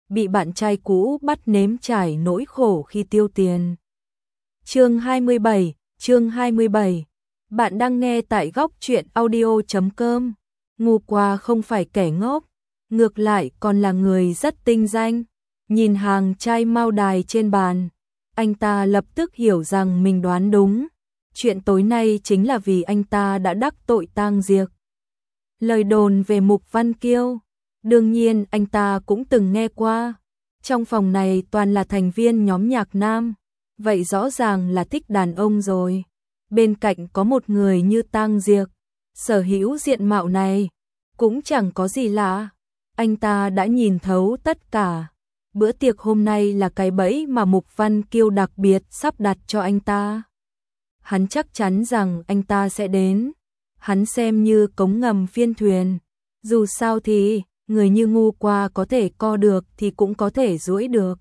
bị bạn trai cũ bắt nếm trải nỗi khổ khi tiêu tiền. Chương 27. Bạn đang nghe tại góc truyện audio.com. Ngu Qua không phải kẻ ngốc, ngược lại còn là người rất tinh danh. Nhìn hàng chai mao đài trên bàn, anh ta lập tức hiểu rằng mình đoán đúng. Chuyện tối nay chính là vì anh ta đã đắc tội Tang Diệc. Lời đồn về Mục Văn Kiêu, đương nhiên anh ta cũng từng nghe qua. Trong phòng này toàn là thành viên nhóm nhạc nam, vậy rõ ràng là thích đàn ông rồi. Bên cạnh có một người như Tang Diệc, sở hữu diện mạo này, cũng chẳng có gì lạ. Anh ta đã nhìn thấu tất cả. Bữa tiệc hôm nay là cái bẫy mà Mục Văn Kiêu đặc biệt sắp đặt cho anh ta. Hắn chắc chắn rằng anh ta sẽ đến. Hắn xem như cống ngầm phiên thuyền. Dù sao thì, người như Ngu Qua có thể co được thì cũng có thể duỗi được.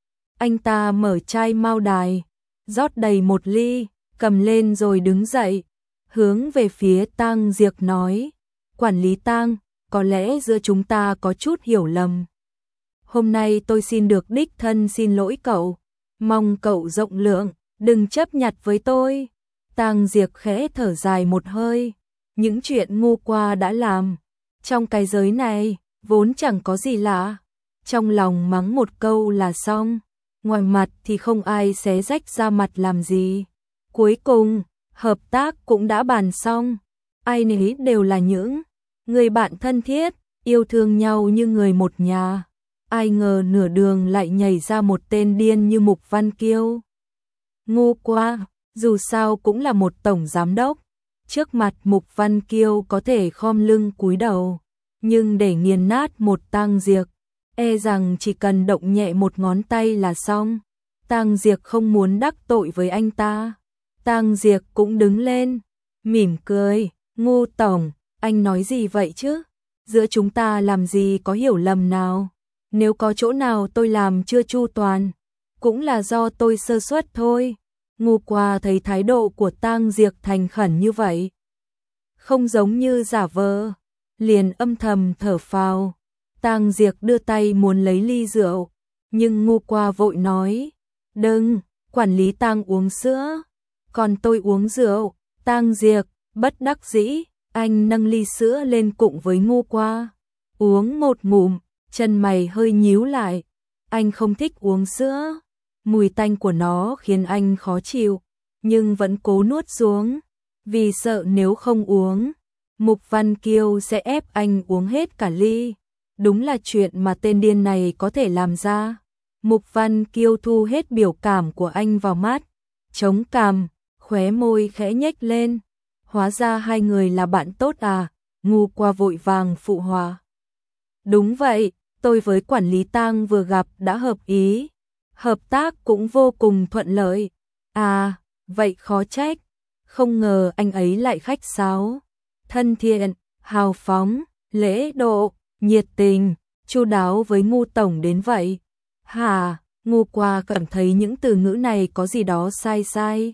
Anh ta mở chai mao đài, rót đầy một ly, cầm lên rồi đứng dậy, hướng về phía Tang Diệc nói: "Quản lý Tang, có lẽ giữa chúng ta có chút hiểu lầm. Hôm nay tôi xin được đích thân xin lỗi cậu, mong cậu rộng lượng, đừng chấp nhặt với tôi." Tang Diệc khẽ thở dài một hơi, những chuyện Ngu Qua đã làm trong cái giới này vốn chẳng có gì lạ, trong lòng mắng một câu là xong, ngoài mặt thì không ai xé rách ra mặt làm gì. Cuối cùng, hợp tác cũng đã bàn xong, ai nấy đều là những người bạn thân thiết, yêu thương nhau như người một nhà. Ai ngờ nửa đường lại nhảy ra một tên điên như Mục Văn Kiêu. Ngu Qua, dù sao cũng là một tổng giám đốc, trước mặt Mục Văn Kiêu có thể khom lưng cúi đầu, nhưng để nghiền nát một Tang Diệc, e rằng chỉ cần động nhẹ một ngón tay là xong. Tang Diệc không muốn đắc tội với anh ta. Tang Diệc cũng đứng lên, mỉm cười: "Ngu tổng, anh nói gì vậy chứ? Giữa chúng ta làm gì có hiểu lầm nào? Nếu có chỗ nào tôi làm chưa chu toàn, cũng là do tôi sơ suất thôi." Ngu Qua thấy thái độ của Tang Diệc thành khẩn như vậy, không giống như giả vờ, liền âm thầm thở phào. Tang Diệc đưa tay muốn lấy ly rượu, nhưng Ngu Qua vội nói: "Đừng, quản lý Tang uống sữa, còn tôi uống rượu." Tang Diệc bất đắc dĩ, anh nâng ly sữa lên cụng với Ngu Qua, uống một ngụm, chân mày hơi nhíu lại. Anh không thích uống sữa, mùi tanh của nó khiến anh khó chịu, nhưng vẫn cố nuốt xuống, vì sợ nếu không uống, Mục Văn Kiêu sẽ ép anh uống hết cả ly. Đúng là chuyện mà tên điên này có thể làm ra. Mục Văn Kiêu thu hết biểu cảm của anh vào mắt, chống cằm, khóe môi khẽ nhếch lên. "Hóa ra hai người là bạn tốt à?" Ngu Qua vội vàng phụ họa: "Đúng vậy, tôi với quản lý Tang vừa gặp đã hợp ý, hợp tác cũng vô cùng thuận lợi." "À, vậy khó trách, không ngờ anh ấy lại khách sáo, thân thiện, hào phóng, lễ độ, nhiệt tình, chu đáo với Ngu tổng đến vậy." "Hả?" Ngu Qua cảm thấy những từ ngữ này có gì đó sai sai.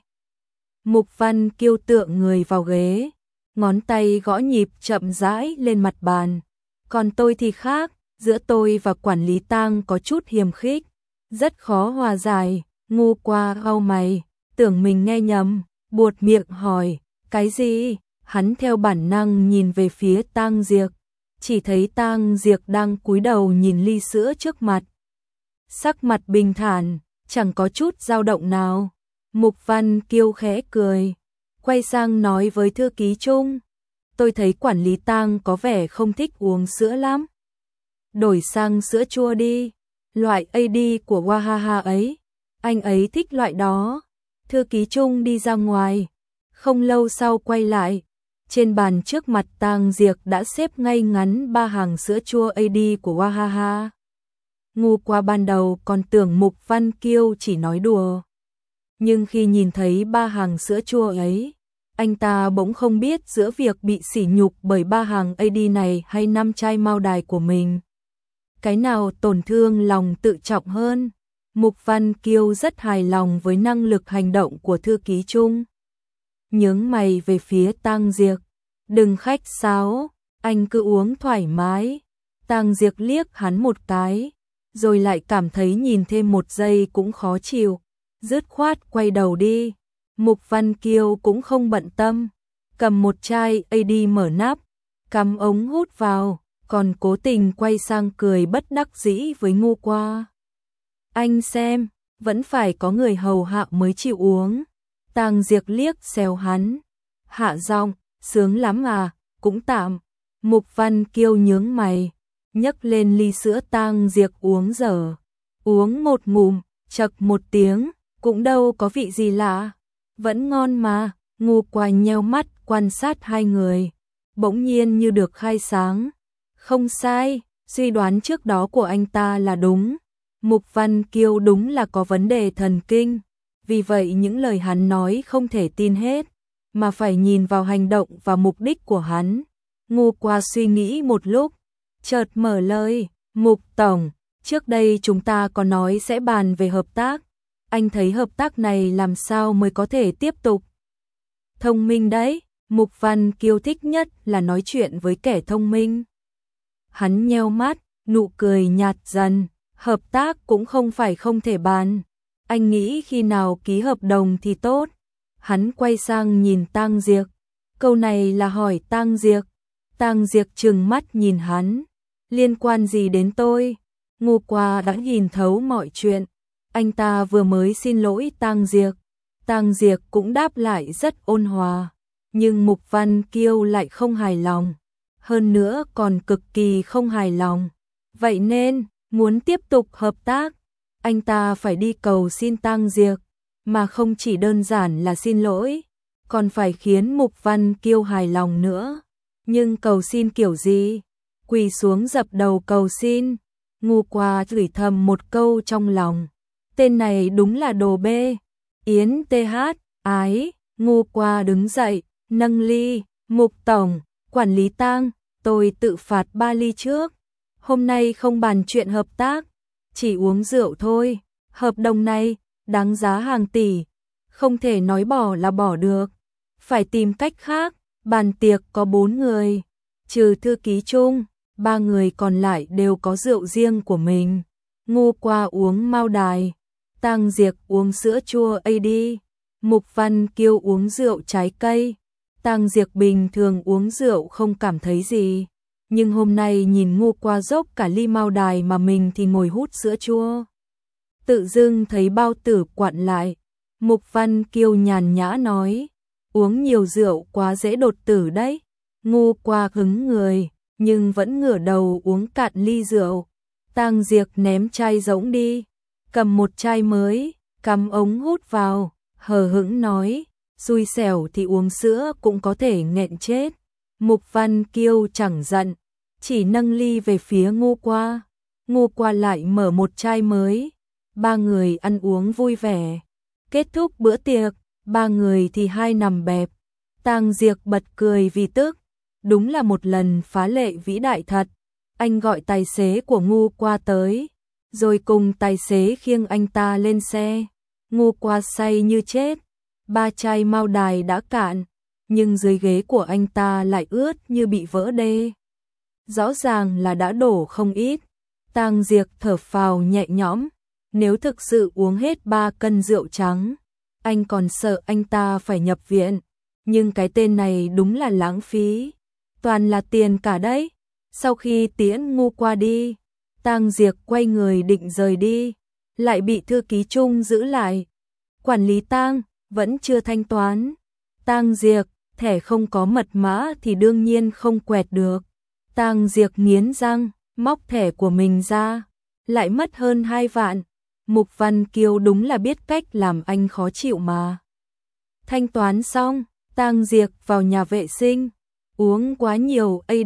Mục Văn Kiêu tựa người vào ghế, ngón tay gõ nhịp chậm rãi lên mặt bàn. "Còn tôi thì khác, giữa tôi và quản lý Tang có chút hiềm khích, rất khó hòa giải." Ngu Qua cau mày, tưởng mình nghe nhầm, buột miệng hỏi: "Cái gì?" Hắn theo bản năng nhìn về phía Tang Diệc, chỉ thấy Tang Diệc đang cúi đầu nhìn ly sữa trước mặt, sắc mặt bình thản, chẳng có chút dao động nào. Mục Văn Kiêu khẽ cười, quay sang nói với thư ký Trung: "Tôi thấy quản lý Tang có vẻ không thích uống sữa lắm. Đổi sang sữa chua đi, loại AD của Wahaha ấy, anh ấy thích loại đó." Thư ký Trung đi ra ngoài, không lâu sau quay lại. Trên bàn trước mặt Tang Diệc đã xếp ngay ngắn 3 hàng sữa chua AD của Wahaha. Ngu Qua ban đầu còn tưởng Mục Văn Kiêu chỉ nói đùa, nhưng khi nhìn thấy 3 hàng sữa chua ấy, anh ta bỗng không biết giữa việc bị sỉ nhục bởi 3 hàng AD này hay 5 chai mao đài của mình, cái nào tổn thương lòng tự trọng hơn. Mục Văn Kiêu rất hài lòng với năng lực hành động của thư ký Trung, nhướng mày về phía Tang Diệc: "Đừng khách sáo, anh cứ uống thoải mái." Tang Diệc liếc hắn một cái, rồi lại cảm thấy nhìn thêm một giây cũng khó chịu, dứt khoát quay đầu đi. Mục Văn Kiêu cũng không bận tâm, cầm một chai AD mở nắp, cắm ống hút vào, còn cố tình quay sang cười bất đắc dĩ với Ngô Qua. Anh xem, vẫn phải có người hầu hạ mới chịu uống. Tang Diệc liếc xéo hắn, hạ giọng, sướng lắm à, cũng tạm. Mục Văn Kiêu nhướng mày, nhấc lên ly sữa Tang Diệc uống dở. Uống một ngụm, chậc một tiếng, cũng đâu có vị gì lạ, vẫn ngon mà. Ngô Qua nheo mắt quan sát hai người, bỗng nhiên như được khai sáng. Không sai, suy đoán trước đó của anh ta là đúng. Mục Văn Kiêu đúng là có vấn đề thần kinh, vì vậy những lời hắn nói không thể tin hết, mà phải nhìn vào hành động và mục đích của hắn. Ngô Qua suy nghĩ một lúc, chợt mở lời, Mục Tổng, trước đây chúng ta có nói sẽ bàn về hợp tác, anh thấy hợp tác này làm sao mới có thể tiếp tục? Thông minh đấy, Mục Văn Kiêu thích nhất là nói chuyện với kẻ thông minh. Hắn nheo mắt, nụ cười nhạt dần, hợp tác cũng không phải không thể bàn. Anh nghĩ khi nào ký hợp đồng thì tốt. Hắn quay sang nhìn Tang Diệc, câu này là hỏi Tang Diệc. Tang Diệc trừng mắt nhìn hắn, liên quan gì đến tôi? Ngô Qua đã nhìn thấu mọi chuyện, anh ta vừa mới xin lỗi Tang Diệc. Tang Diệc cũng đáp lại rất ôn hòa, nhưng Mục Văn Kiêu lại không hài lòng, hơn nữa còn cực kỳ không hài lòng. Vậy nên, muốn tiếp tục hợp tác, anh ta phải đi cầu xin Tang Diệc, mà không chỉ đơn giản là xin lỗi, còn phải khiến Mục Văn Kiêu hài lòng nữa. Nhưng cầu xin kiểu gì? Quỳ xuống dập đầu cầu xin. Ngô Qua chửi thầm một câu trong lòng, tên này đúng là đồ bê. Yến TH, ái. Ngô Qua đứng dậy, nâng ly, Mục Tổng, quản lý Tang, tôi tự phạt 3 ly trước. Hôm nay không bàn chuyện hợp tác, chỉ uống rượu thôi. Hợp đồng này, đáng giá hàng tỷ, không thể nói bỏ là bỏ được. Phải tìm cách khác. Bàn tiệc có 4 người, trừ thư ký Trung, 3 người còn lại đều có rượu riêng của mình. Ngô Qua uống Mao Đài, Tang Diệc uống sữa chua AD, Mục Văn Kiêu uống rượu trái cây. Tang Diệc bình thường uống rượu không cảm thấy gì, nhưng hôm nay nhìn Ngô Qua dốc cả ly Mao Đài mà mình thì ngồi hút sữa chua. Tự dưng thấy bao tử quặn lại. Mục Văn Kiêu nhàn nhã nói, uống nhiều rượu quá dễ đột tử đấy. Ngô Qua hứng người, nhưng vẫn ngửa đầu uống cạn ly rượu. Tang Diệc ném chai rỗng đi, cầm một chai mới, cắm ống hút vào, hờ hững nói, xui xẻo thì uống sữa cũng có thể nghẹn chết. Mục Văn Kiêu chẳng giận, chỉ nâng ly về phía Ngô Qua. Ngô Qua lại mở một chai mới. 3 người ăn uống vui vẻ. Kết thúc bữa tiệc, 3 người thì hai nằm bẹp. Tang Diệc bật cười vì tức, đúng là một lần phá lệ vĩ đại thật. Anh gọi tài xế của Ngô Qua tới, rồi cùng tài xế khiêng anh ta lên xe. Ngô Qua say như chết, 3 chai Mao Đài đã cạn, nhưng dưới ghế của anh ta lại ướt như bị vỡ đê. Rõ ràng là đã đổ không ít. Tang Diệc thở phào nhẹ nhõm, nếu thực sự uống hết 3 cân rượu trắng, anh còn sợ anh ta phải nhập viện, nhưng cái tên này đúng là lãng phí, toàn là tiền cả đấy. Sau khi tiễn Ngô Qua đi, Tang Diệc quay người định rời đi, lại bị thư ký Trung giữ lại. Quản lý Tang, vẫn chưa thanh toán. Tang Diệc, thẻ không có mật mã thì đương nhiên không quẹt được. Tang Diệc nghiến răng, móc thẻ của mình ra, lại mất hơn 2 vạn. Mục Văn Kiêu đúng là biết cách làm anh khó chịu mà. Thanh toán xong, Tang Diệc vào nhà vệ sinh, uống quá nhiều AD,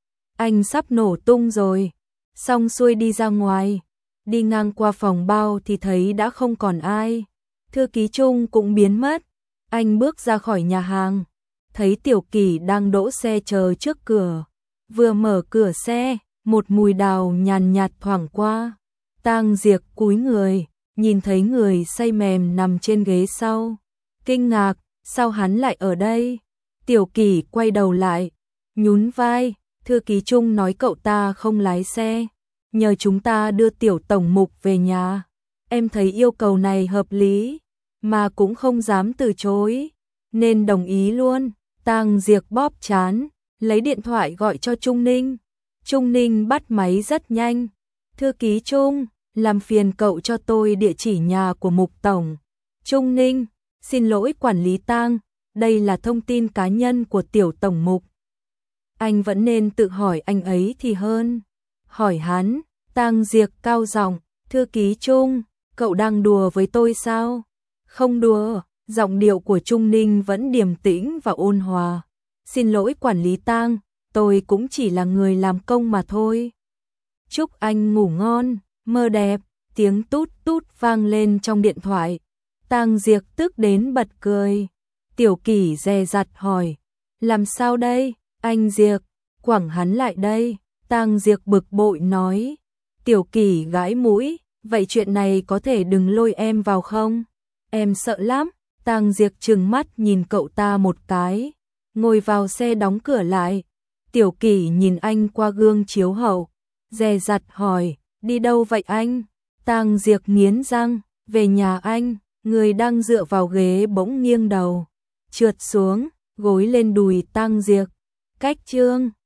anh sắp nổ tung rồi. Xong xuôi đi ra ngoài, đi ngang qua phòng bao thì thấy đã không còn ai. Thư ký Trung cũng biến mất. Anh bước ra khỏi nhà hàng, thấy Tiểu Kỷ đang đỗ xe chờ trước cửa. Vừa mở cửa xe, một mùi đào nhàn nhạt thoảng qua. Tang Diệc cúi người, nhìn thấy người say mềm nằm trên ghế sau. Kinh ngạc, sao hắn lại ở đây? Tiểu Kỷ quay đầu lại, nhún vai, thư ký Trung nói cậu ta không lái xe, nhờ chúng ta đưa tiểu tổng mục về nhà. Em thấy yêu cầu này hợp lý, mà cũng không dám từ chối, nên đồng ý luôn. Tang Diệc bóp trán, lấy điện thoại gọi cho Trung Ninh. Trung Ninh bắt máy rất nhanh. Thư ký Trung, làm phiền cậu cho tôi địa chỉ nhà của Mục tổng. Trung Ninh, xin lỗi quản lý Tang, đây là thông tin cá nhân của tiểu tổng mục. Anh vẫn nên tự hỏi anh ấy thì hơn. Hỏi hắn. Tang Diệc cao giọng, thư ký Trung, cậu đang đùa với tôi sao? Không đùa, giọng điệu của Trung Ninh vẫn điềm tĩnh và ôn hòa. Xin lỗi quản lý Tang, tôi cũng chỉ là người làm công mà thôi. Chúc anh ngủ ngon, mơ đẹp. Tiếng tút tút vang lên trong điện thoại. Tang Diệc tức đến bật cười. Tiểu Kỷ dè dặt hỏi, làm sao đây, anh Diệc, quẳng hắn lại đây. Tang Diệc bực bội nói. Tiểu Kỷ gãi mũi, vậy chuyện này có thể đừng lôi em vào không? Em sợ lắm. Tang Diệc trừng mắt nhìn cậu ta một cái, ngồi vào xe đóng cửa lại. Tiểu Kỷ nhìn anh qua gương chiếu hậu, dè dặt hỏi, đi đâu vậy anh? Tang Diệc nghiến răng, về nhà anh. Người đang dựa vào ghế bỗng nghiêng đầu, trượt xuống, gối lên đùi Tang Diệc. Cách chương